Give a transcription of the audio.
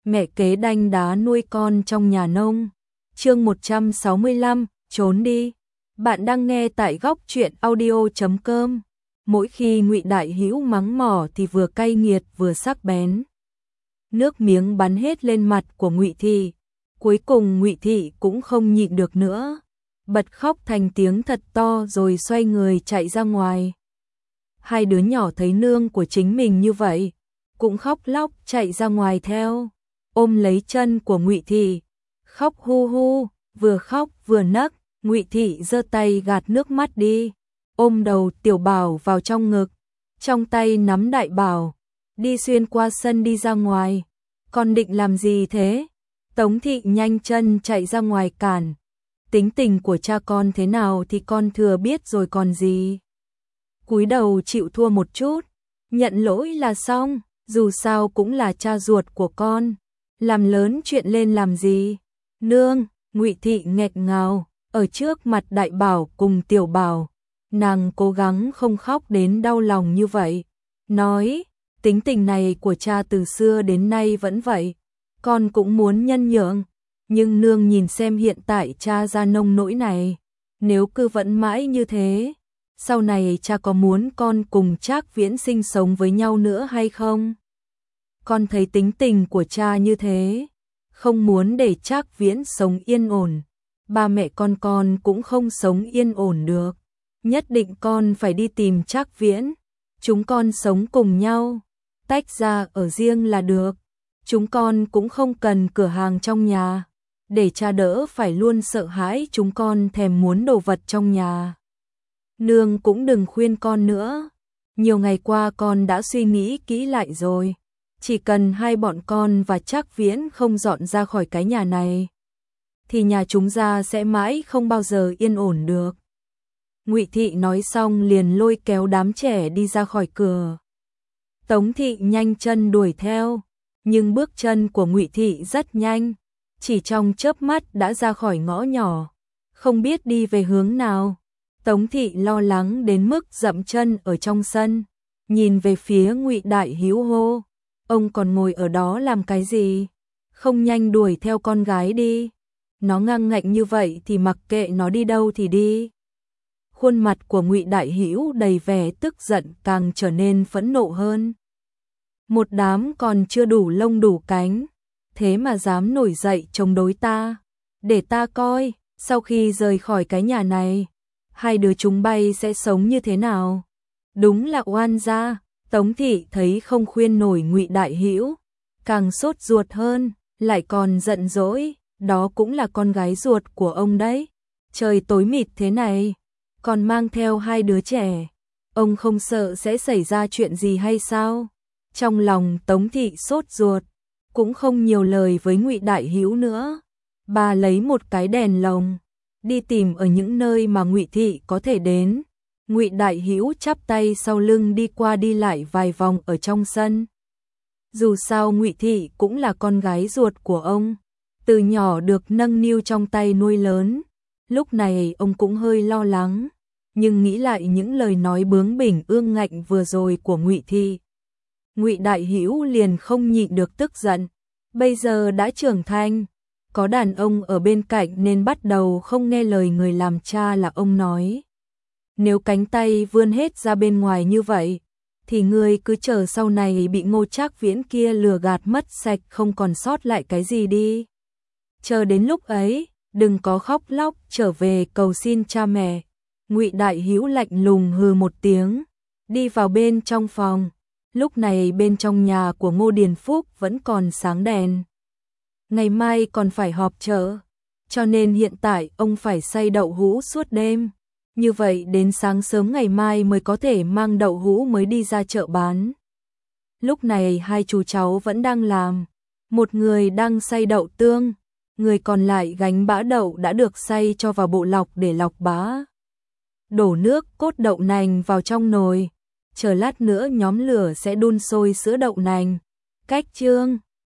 Mẹ kế đanh đá nuôi con trong nhà nông. Chương 165, trốn đi. Bạn đang nghe tại góc truyện audio.com. Mỗi khi Ngụy Đại Hữu mắng mỏ thì vừa cay nghiệt vừa sắc bén. Nước miếng bắn hết lên mặt của Ngụy Thị. Cuối cùng Ngụy Thị cũng không nhịn được nữa, bật khóc thành tiếng thật to rồi xoay người chạy ra ngoài. Hai đứa nhỏ thấy nương của chính mình như vậy, cũng khóc lóc chạy ra ngoài theo, ôm lấy chân của Ngụy Thị, khóc hu hu, vừa khóc vừa nấc. Ngụy Thị giơ tay gạt nước mắt đi, ôm đầu Tiểu Bảo vào trong ngực, trong tay nắm Đại Bảo, đi xuyên qua sân đi ra ngoài. Con định làm gì thế? Tống Thị nhanh chân chạy ra ngoài cản. Tính tình của cha con thế nào thì con thừa biết rồi còn gì. Cúi đầu chịu thua một chút, nhận lỗi là xong, dù sao cũng là cha ruột của con, làm lớn chuyện lên làm gì. Nương, Ngụy Thị nghẹn ngào, ở trước mặt Đại Bảo cùng Tiểu Bảo, nàng cố gắng không khóc đến đau lòng như vậy, nói, tính tình này của cha từ xưa đến nay vẫn vậy, con cũng muốn nhân nhượng, nhưng nương nhìn xem hiện tại cha ra nông nỗi này, nếu cứ vẫn mãi như thế, sau này cha có muốn con cùng Trác Viễn sinh sống với nhau nữa hay không? Con thấy tính tình của cha như thế, không muốn để Trác Viễn sống yên ổn, ba mẹ con cũng không sống yên ổn được, nhất định con phải đi tìm Trác Viễn, chúng con sống cùng nhau, tách ra ở riêng là được, chúng con cũng không cần cửa hàng trong nhà, để cha đỡ phải luôn sợ hãi chúng con thèm muốn đồ vật trong nhà. Nương cũng đừng khuyên con nữa, nhiều ngày qua con đã suy nghĩ kỹ lại rồi, chỉ cần hai bọn con và Trác Viễn không dọn ra khỏi cái nhà này, thì nhà chúng ta sẽ mãi không bao giờ yên ổn được. Ngụy Thị nói xong liền lôi kéo đám trẻ đi ra khỏi cửa. Tống Thị nhanh chân đuổi theo, nhưng bước chân của Ngụy Thị rất nhanh, chỉ trong chớp mắt đã ra khỏi ngõ nhỏ, không biết đi về hướng nào. Tống Thị lo lắng đến mức dậm chân ở trong sân, nhìn về phía Ngụy Đại Hữu hô, ông còn ngồi ở đó làm cái gì? Không nhanh đuổi theo con gái đi. Nó ngang ngạnh như vậy thì mặc kệ nó đi đâu thì đi. Khuôn mặt của Ngụy Đại Hữu đầy vẻ tức giận càng trở nên phẫn nộ hơn. Một đám còn chưa đủ lông đủ cánh, thế mà dám nổi dậy chống đối ta. Để ta coi, sau khi rời khỏi cái nhà này, hai đứa chúng bay sẽ sống như thế nào. Đúng là oan gia. Tống Thị thấy không khuyên nổi Ngụy Đại Hữu, càng sốt ruột hơn, lại còn giận dỗi, đó cũng là con gái ruột của ông đấy. Trời tối mịt thế này, còn mang theo hai đứa trẻ, ông không sợ sẽ xảy ra chuyện gì hay sao? Trong lòng Tống Thị sốt ruột, cũng không nhiều lời với Ngụy Đại Hữu nữa. Bà lấy một cái đèn lồng, đi tìm ở những nơi mà Ngụy Thị có thể đến. Ngụy Đại Hữu chắp tay sau lưng đi qua đi lại vài vòng ở trong sân. Dù sao Ngụy Thị cũng là con gái ruột của ông, từ nhỏ được nâng niu trong tay nuôi lớn, lúc này ông cũng hơi lo lắng, nhưng nghĩ lại những lời nói bướng bỉnh ương ngạnh vừa rồi của Ngụy Thị, Ngụy Đại Hữu liền không nhịn được tức giận, bây giờ đã trưởng thành, có đàn ông ở bên cạnh nên bắt đầu không nghe lời người làm cha là ông nói. Nếu cánh tay vươn hết ra bên ngoài như vậy, thì ngươi cứ chờ sau này bị Ngô Trác Viễn kia lừa gạt mất sạch không còn sót lại cái gì đi. Chờ đến lúc ấy, đừng có khóc lóc trở về cầu xin cha mẹ. Ngụy Đại Hữu lạnh lùng hừ một tiếng, đi vào bên trong phòng. Lúc này bên trong nhà của Ngô Điền Phúc vẫn còn sáng đèn. Ngày mai còn phải họp chợ, cho nên hiện tại ông phải xay đậu hũ suốt đêm. Như vậy đến sáng sớm ngày mai mới có thể mang đậu hũ mới đi ra chợ bán. Lúc này hai chú cháu vẫn đang làm, một người đang xay đậu tương, người còn lại gánh bã đậu đã được xay cho vào bộ lọc để lọc bã. Đổ nước cốt đậu nành vào trong nồi, chờ lát nữa nhóm lửa sẽ đun sôi sữa đậu nành. Cách chương